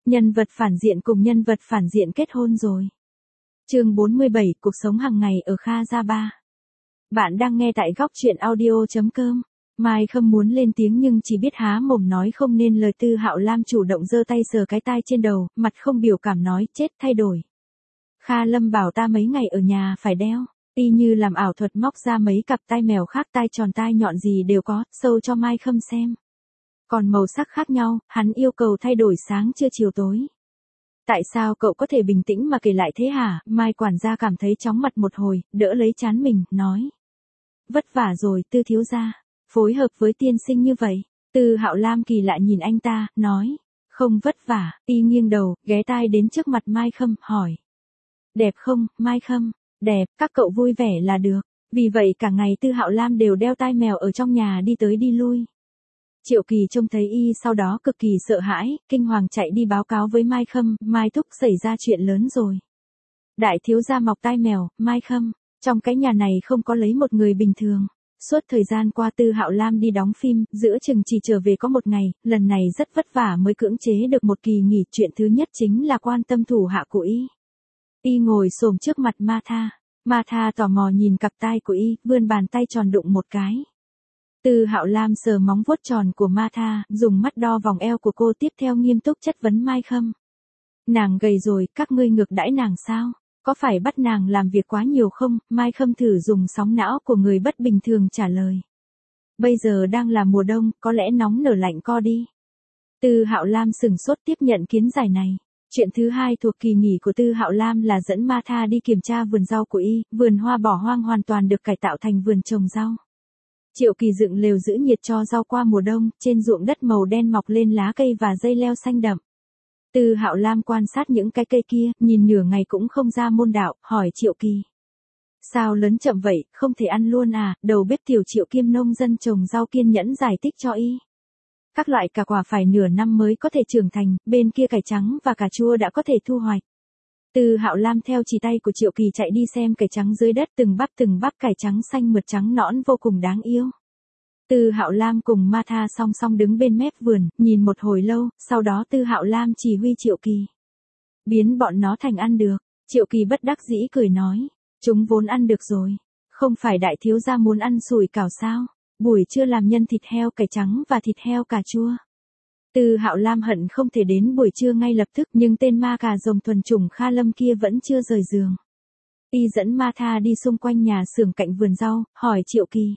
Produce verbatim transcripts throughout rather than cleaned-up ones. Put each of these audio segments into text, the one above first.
Nhân vật phản diện cùng nhân vật phản diện kết hôn rồi. Chương bốn mươi bảy, cuộc sống hàng ngày ở Kha Gia Ba. Bạn đang nghe tại góc truyện audio chấm com. Mai Khâm muốn lên tiếng nhưng chỉ biết há mồm nói không nên lời. Tư Hạo Lam chủ động giơ tay sờ cái tai trên đầu, mặt không biểu cảm nói chết thay đổi. Kha Lâm bảo ta mấy ngày ở nhà phải đeo, y như làm ảo thuật móc ra mấy cặp tai mèo khác, tai tròn tai nhọn gì đều có, sâu cho Mai Khâm xem. Còn màu sắc khác nhau, hắn yêu cầu thay đổi sáng trưa chiều tối. Tại sao cậu có thể bình tĩnh mà kể lại thế hả? Mai quản gia cảm thấy chóng mặt một hồi, đỡ lấy trán mình, nói. Vất vả rồi, Tư thiếu gia, phối hợp với tiên sinh như vậy. Tư Hạo Lam kỳ lạ nhìn anh ta, nói. Không vất vả, y nghiêng đầu, ghé tai đến trước mặt Mai Khâm, hỏi. Đẹp không, Mai Khâm? Đẹp, các cậu vui vẻ là được. Vì vậy cả ngày Tư Hạo Lam đều đeo tai mèo ở trong nhà đi tới đi lui. Triệu Kỳ trông thấy y sau đó cực kỳ sợ hãi, kinh hoàng chạy đi báo cáo với Mai Khâm, Mai thúc xảy ra chuyện lớn rồi. Đại thiếu gia mọc tai mèo, Mai Khâm, trong cái nhà này không có lấy một người bình thường. Suốt thời gian qua Tư Hạo Lam đi đóng phim, giữa chừng chỉ trở về có một ngày, lần này rất vất vả mới cưỡng chế được một kỳ nghỉ. Chuyện thứ nhất chính là quan tâm thủ hạ của y. Y ngồi xổm trước mặt Ma Tha, Ma Tha tò mò nhìn cặp tai của y, vươn bàn tay tròn đụng một cái. Tư Hạo Lam sờ móng vuốt tròn của Ma Tha, dùng mắt đo vòng eo của cô, tiếp theo nghiêm túc chất vấn Mai Khâm. Nàng gầy rồi, các ngươi ngược đãi nàng sao? Có phải bắt nàng làm việc quá nhiều không? Mai Khâm thử dùng sóng não của người bất bình thường trả lời. Bây giờ đang là mùa đông, có lẽ nóng nở lạnh co đi. Tư Hạo Lam sừng sốt tiếp nhận kiến giải này. Chuyện thứ hai thuộc kỳ nghỉ của Tư Hạo Lam là dẫn Ma Tha đi kiểm tra vườn rau của y, vườn hoa bỏ hoang hoàn toàn được cải tạo thành vườn trồng rau. Triệu Kỳ dựng lều giữ nhiệt cho rau qua mùa đông, trên ruộng đất màu đen mọc lên lá cây và dây leo xanh đậm. Tư Hạo Lam quan sát những cái cây kia, nhìn nửa ngày cũng không ra môn đạo, hỏi Triệu Kỳ. Sao lớn chậm vậy, không thể ăn luôn à? Đầu bếp tiểu Triệu kiêm nông dân trồng rau kiên nhẫn giải thích cho y. Các loại cà quả phải nửa năm mới có thể trưởng thành, bên kia cải trắng và cà chua đã có thể thu hoạch. Tư Hạo Lam theo chỉ tay của Triệu Kỳ chạy đi xem cải trắng dưới đất, từng bắp từng bắp cải trắng xanh mượt trắng nõn vô cùng đáng yêu. Tư Hạo Lam cùng Ma Tha song song đứng bên mép vườn, nhìn một hồi lâu, sau đó Tư Hạo Lam chỉ huy Triệu Kỳ. Biến bọn nó thành ăn được. Triệu Kỳ bất đắc dĩ cười nói. Chúng vốn ăn được rồi. Không phải đại thiếu gia muốn ăn sủi cảo sao? Buổi trưa làm nhân thịt heo cải trắng và thịt heo cà chua. Tư Hạo Lam hận không thể đến buổi trưa ngay lập tức, nhưng tên ma cà rồng thuần chủng Kha Lâm kia vẫn chưa rời giường. Y dẫn Ma Tha đi xung quanh nhà xưởng cạnh vườn rau, hỏi Triệu Kỳ.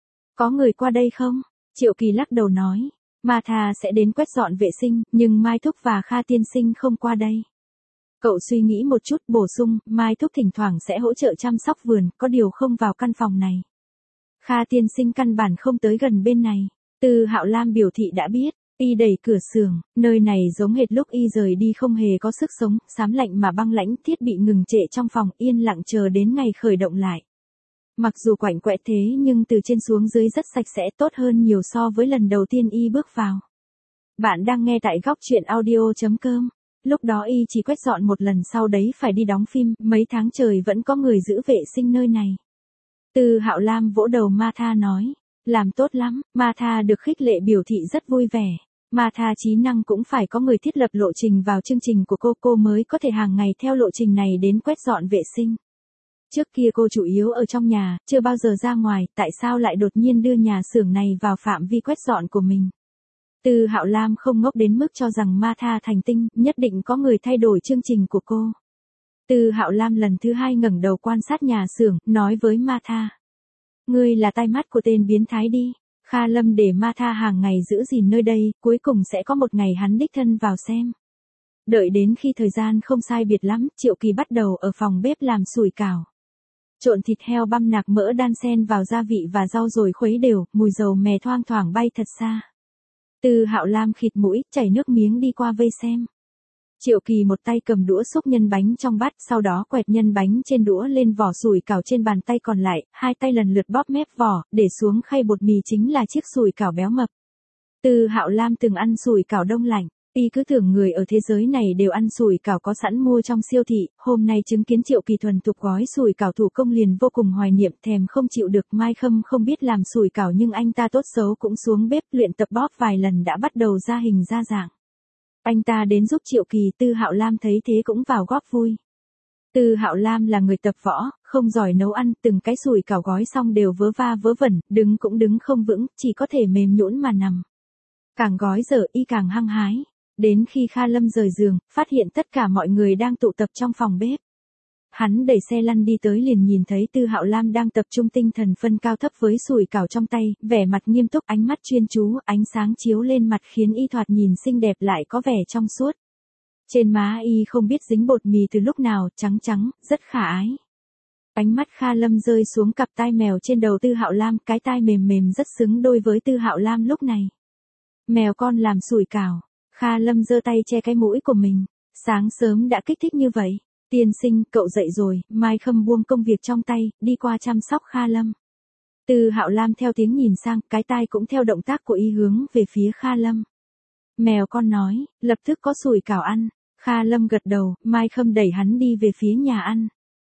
Có người qua đây không? Triệu Kỳ lắc đầu nói. Ma Tha sẽ đến quét dọn vệ sinh, nhưng Mai Thúc và Kha tiên sinh không qua đây. Cậu suy nghĩ một chút bổ sung, Mai Thúc thỉnh thoảng sẽ hỗ trợ chăm sóc vườn, có điều không vào căn phòng này. Kha tiên sinh căn bản không tới gần bên này. Tư Hạo Lam biểu thị đã biết. Y đẩy cửa xưởng, nơi này giống hệt lúc y rời đi, không hề có sức sống, xám lạnh mà băng lãnh, thiết bị ngừng trệ trong phòng, yên lặng chờ đến ngày khởi động lại. Mặc dù quạnh quẽ thế nhưng từ trên xuống dưới rất sạch sẽ, tốt hơn nhiều so với lần đầu tiên y bước vào. Bạn đang nghe tại góc truyện audio chấm com. Lúc đó y chỉ quét dọn một lần, sau đấy phải đi đóng phim, mấy tháng trời vẫn có người giữ vệ sinh nơi này. Tư Hạo Lam vỗ đầu Ma Tha nói. Làm tốt lắm. Ma Tha được khích lệ biểu thị rất vui vẻ. Ma Tha trí năng cũng phải có người thiết lập lộ trình vào chương trình của cô, cô mới có thể hàng ngày theo lộ trình này đến quét dọn vệ sinh. Trước kia cô chủ yếu ở trong nhà, chưa bao giờ ra ngoài, tại sao lại đột nhiên đưa nhà xưởng này vào phạm vi quét dọn của mình? Tư Hạo Lam không ngốc đến mức cho rằng Ma Tha thành tinh, nhất định có người thay đổi chương trình của cô. Tư Hạo Lam lần thứ hai ngẩng đầu quan sát nhà xưởng, nói với Ma Tha. Ngươi là tai mắt của tên biến thái đi. Kha Lâm để Ma Tha hàng ngày giữ gìn nơi đây, cuối cùng sẽ có một ngày hắn đích thân vào xem. Đợi đến khi thời gian không sai biệt lắm, Triệu Kỳ bắt đầu ở phòng bếp làm sủi cảo. Trộn thịt heo băm nạc mỡ đan xen vào gia vị và rau rồi khuấy đều, mùi dầu mè thoang thoảng bay thật xa. Tư Hạo Lam khịt mũi, chảy nước miếng đi qua vây xem. Triệu Kỳ một tay cầm đũa xúc nhân bánh trong bát, sau đó quẹt nhân bánh trên đũa lên vỏ sủi cảo trên bàn tay còn lại, hai tay lần lượt bóp mép vỏ, để xuống khay bột mì chính là chiếc sủi cảo béo mập. Tư Hạo Lam từng ăn sủi cảo đông lạnh, y cứ tưởng người ở thế giới này đều ăn sủi cảo có sẵn mua trong siêu thị, hôm nay chứng kiến Triệu Kỳ thuần thục gói sủi cảo thủ công liền vô cùng hoài niệm, thèm không chịu được. Mai Khâm không biết làm sủi cảo nhưng anh ta tốt xấu cũng xuống bếp luyện tập bóp vài lần đã bắt đầu ra hình ra dạng. anh ta đến giúp Triệu Kỳ, Tư Hạo Lam thấy thế cũng vào góp vui. Tư Hạo Lam là người tập võ, không giỏi nấu ăn, từng cái sủi cảo gói xong đều vớ va vớ vẩn, đứng cũng đứng không vững, chỉ có thể mềm nhũn mà nằm. Càng gói dở y càng hăng hái. Đến khi Kha Lâm rời giường, phát hiện tất cả mọi người đang tụ tập trong phòng bếp. Hắn đẩy xe lăn đi tới liền nhìn thấy Tư Hạo Lam đang tập trung tinh thần phân cao thấp với sủi cảo trong tay, vẻ mặt nghiêm túc, ánh mắt chuyên chú, ánh sáng chiếu lên mặt khiến y thoạt nhìn xinh đẹp lại có vẻ trong suốt. Trên má y không biết dính bột mì từ lúc nào, trắng trắng, rất khả ái. Ánh mắt Kha Lâm rơi xuống cặp tai mèo trên đầu Tư Hạo Lam, cái tai mềm mềm rất xứng đôi với Tư Hạo Lam lúc này. Mèo con làm sủi cảo. Kha Lâm giơ tay che cái mũi của mình. Sáng sớm đã kích thích như vậy. Tiên sinh, cậu dậy rồi. Mai Khâm buông công việc trong tay, đi qua chăm sóc Kha Lâm. Tư Hạo Lam theo tiếng nhìn sang, cái tai cũng theo động tác của y hướng về phía Kha Lâm. Mèo con nói, lập tức có sủi cảo ăn. Kha Lâm gật đầu, Mai Khâm đẩy hắn đi về phía nhà ăn.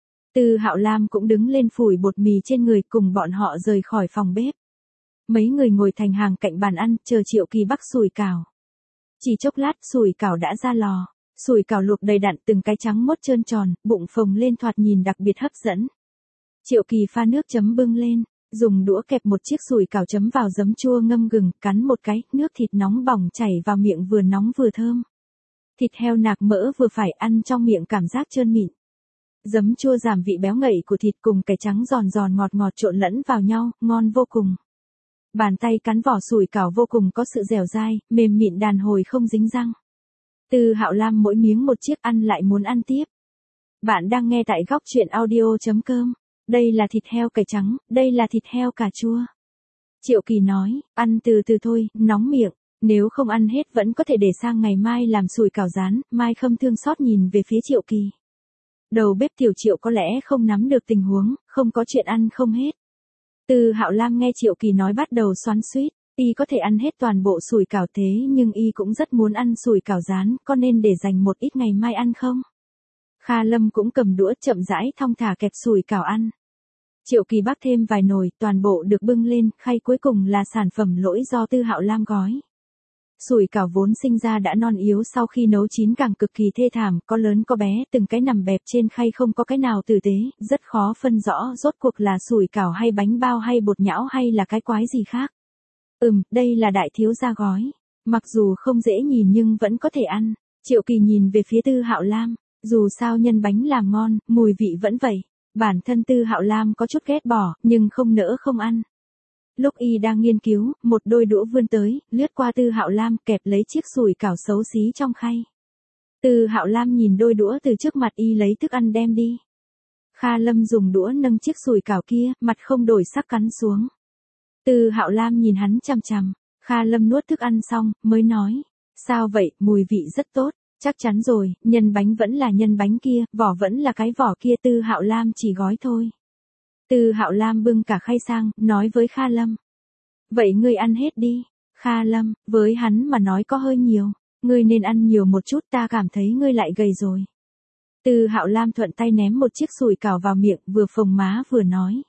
Tư Hạo Lam cũng đứng lên phủi bột mì trên người cùng bọn họ rời khỏi phòng bếp. Mấy người ngồi thành hàng cạnh bàn ăn, chờ Triệu Kỳ bắc sủi cảo. Chỉ chốc lát sủi cảo đã ra lò. Sủi cảo luộc đầy đặn từng cái trắng mốt trơn tròn, bụng phồng lên thoạt nhìn đặc biệt hấp dẫn. Triệu Kỳ pha nước chấm bưng lên, dùng đũa kẹp một chiếc sủi cảo chấm vào giấm chua ngâm gừng, cắn một cái, nước thịt nóng bỏng chảy vào miệng vừa nóng vừa thơm. Thịt heo nạc mỡ vừa phải, ăn trong miệng cảm giác trơn mịn. Giấm chua giảm vị béo ngậy của thịt cùng cải trắng giòn giòn ngọt ngọt trộn lẫn vào nhau, ngon vô cùng. Bàn tay cắn vỏ sủi cảo vô cùng có sự dẻo dai, mềm mịn đàn hồi không dính răng. Tư Hạo Lam mỗi miếng một chiếc ăn lại muốn ăn tiếp. Bạn đang nghe tại góc truyện audio chấm com. Đây là thịt heo cải trắng, đây là thịt heo cà chua. Triệu Kỳ nói, ăn từ từ thôi, nóng miệng. Nếu không ăn hết vẫn có thể để sang ngày mai làm sủi cảo rán. Mai Khâm thương xót nhìn về phía Triệu Kỳ. Đầu bếp Tiểu Triệu có lẽ không nắm được tình huống, không có chuyện ăn không hết. Tư Hạo Lam nghe Triệu Kỳ nói bắt đầu xoắn xuýt, y có thể ăn hết toàn bộ sủi cảo thế nhưng y cũng rất muốn ăn sủi cảo rán, có nên để dành một ít ngày mai ăn không? Kha Lâm cũng cầm đũa chậm rãi thong thả kẹp sủi cảo ăn. Triệu Kỳ bắc thêm vài nồi, toàn bộ được bưng lên, khay cuối cùng là sản phẩm lỗi do Tư Hạo Lam gói. Sủi cảo vốn sinh ra đã non yếu sau khi nấu chín càng cực kỳ thê thảm, có lớn có bé, từng cái nằm bẹp trên khay không có cái nào tử tế, rất khó phân rõ rốt cuộc là sủi cảo hay bánh bao hay bột nhão hay là cái quái gì khác. Ừm, đây là đại thiếu gia gói. Mặc dù không dễ nhìn nhưng vẫn có thể ăn. Triệu Kỳ nhìn về phía Tư Hạo Lam, dù sao nhân bánh làm ngon, mùi vị vẫn vậy. Bản thân Tư Hạo Lam có chút ghét bỏ, nhưng không nỡ không ăn. Lúc y đang nghiên cứu, một đôi đũa vươn tới, lướt qua Tư Hạo Lam kẹp lấy chiếc sủi cảo xấu xí trong khay. Tư Hạo Lam nhìn đôi đũa từ trước mặt y lấy thức ăn đem đi. Kha Lâm dùng đũa nâng chiếc sủi cảo kia, mặt không đổi sắc cắn xuống. Tư Hạo Lam nhìn hắn chằm chằm, Kha Lâm nuốt thức ăn xong, mới nói. Sao vậy, mùi vị rất tốt, chắc chắn rồi, nhân bánh vẫn là nhân bánh kia, vỏ vẫn là cái vỏ kia. Tư Hạo Lam chỉ gói thôi. Tư Hạo Lam bưng cả khay sang, nói với Kha Lâm. Vậy ngươi ăn hết đi. Kha Lâm, với hắn mà nói có hơi nhiều. Ngươi nên ăn nhiều một chút, ta cảm thấy ngươi lại gầy rồi. Tư Hạo Lam thuận tay ném một chiếc sủi cảo vào miệng, vừa phồng má vừa nói.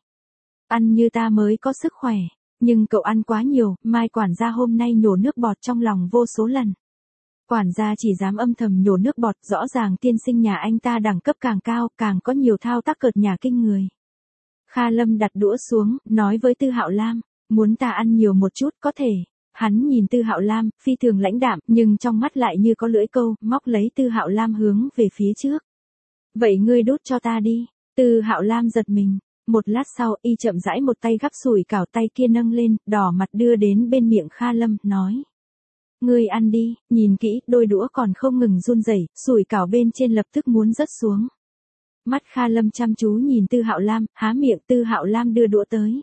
Ăn như ta mới có sức khỏe. Nhưng cậu ăn quá nhiều, Mai quản gia hôm nay nhổ nước bọt trong lòng vô số lần. Quản gia chỉ dám âm thầm nhổ nước bọt, rõ ràng tiên sinh nhà anh ta đẳng cấp càng cao, càng có nhiều thao tác cợt nhả kinh người. Kha Lâm đặt đũa xuống, nói với Tư Hạo Lam, muốn ta ăn nhiều một chút có thể. Hắn nhìn Tư Hạo Lam, phi thường lãnh đạm, nhưng trong mắt lại như có lưỡi câu, móc lấy Tư Hạo Lam hướng về phía trước. Vậy ngươi đút cho ta đi. Tư Hạo Lam giật mình. Một lát sau, y chậm rãi một tay gắp sủi cảo, tay kia nâng lên, đỏ mặt đưa đến bên miệng Kha Lâm, nói. Ngươi ăn đi, nhìn kỹ, đôi đũa còn không ngừng run rẩy, sủi cảo bên trên lập tức muốn rớt xuống. Mắt Kha Lâm chăm chú nhìn Tư Hạo Lam, há miệng. Tư Hạo Lam đưa đũa tới.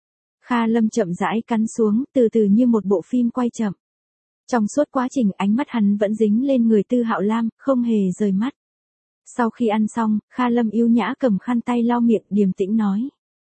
Kha Lâm chậm rãi cắn xuống, từ từ như một bộ phim quay chậm. Trong suốt quá trình ánh mắt hắn vẫn dính lên người Tư Hạo Lam, không hề rời mắt. Sau khi ăn xong, Kha Lâm yếu nhã cầm khăn tay lau miệng, điềm tĩnh nói.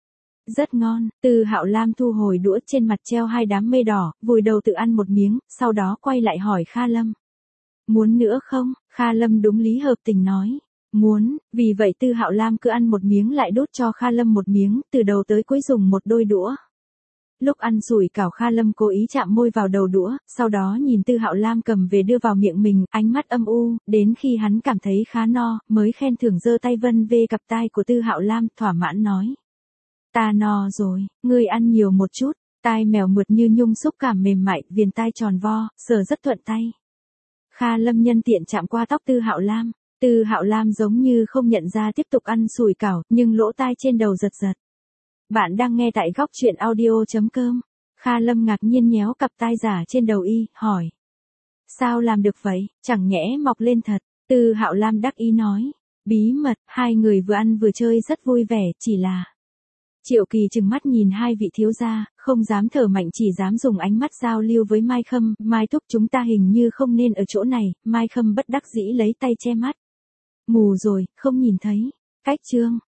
Rất ngon. Tư Hạo Lam thu hồi đũa, trên mặt treo hai đám mây đỏ, vùi đầu tự ăn một miếng, sau đó quay lại hỏi Kha Lâm. Muốn nữa không? Kha Lâm đúng lý hợp tình nói. Muốn, vì vậy Tư Hạo Lam cứ ăn một miếng lại đút cho Kha Lâm một miếng, từ đầu tới cuối dùng một đôi đũa. Lúc ăn sủi cảo Kha Lâm cố ý chạm môi vào đầu đũa, sau đó nhìn Tư Hạo Lam cầm về đưa vào miệng mình, ánh mắt âm u, đến khi hắn cảm thấy khá no, mới khen thưởng giơ tay vân về cặp tai của Tư Hạo Lam, thỏa mãn nói. Ta no rồi, ngươi ăn nhiều một chút, tai mèo mượt như nhung xúc cảm mềm mại, viền tai tròn vo, sờ rất thuận tay. Kha Lâm nhân tiện chạm qua tóc Tư Hạo Lam, Tư Hạo Lam giống như không nhận ra tiếp tục ăn sủi cảo, nhưng lỗ tai trên đầu giật giật. Bạn đang nghe tại góc truyện audio.com. Kha Lâm ngạc nhiên nhéo cặp tai giả trên đầu y, hỏi. Sao làm được vậy, chẳng nhẽ mọc lên thật, Tư Hạo Lam đắc ý nói. Bí mật, hai người vừa ăn vừa chơi rất vui vẻ, chỉ là... Triệu Kỳ trừng mắt nhìn hai vị thiếu gia, không dám thở mạnh chỉ dám dùng ánh mắt giao lưu với Mai Khâm, Mai thúc chúng ta hình như không nên ở chỗ này, Mai Khâm bất đắc dĩ lấy tay che mắt. Mù rồi, không nhìn thấy. Cách chương.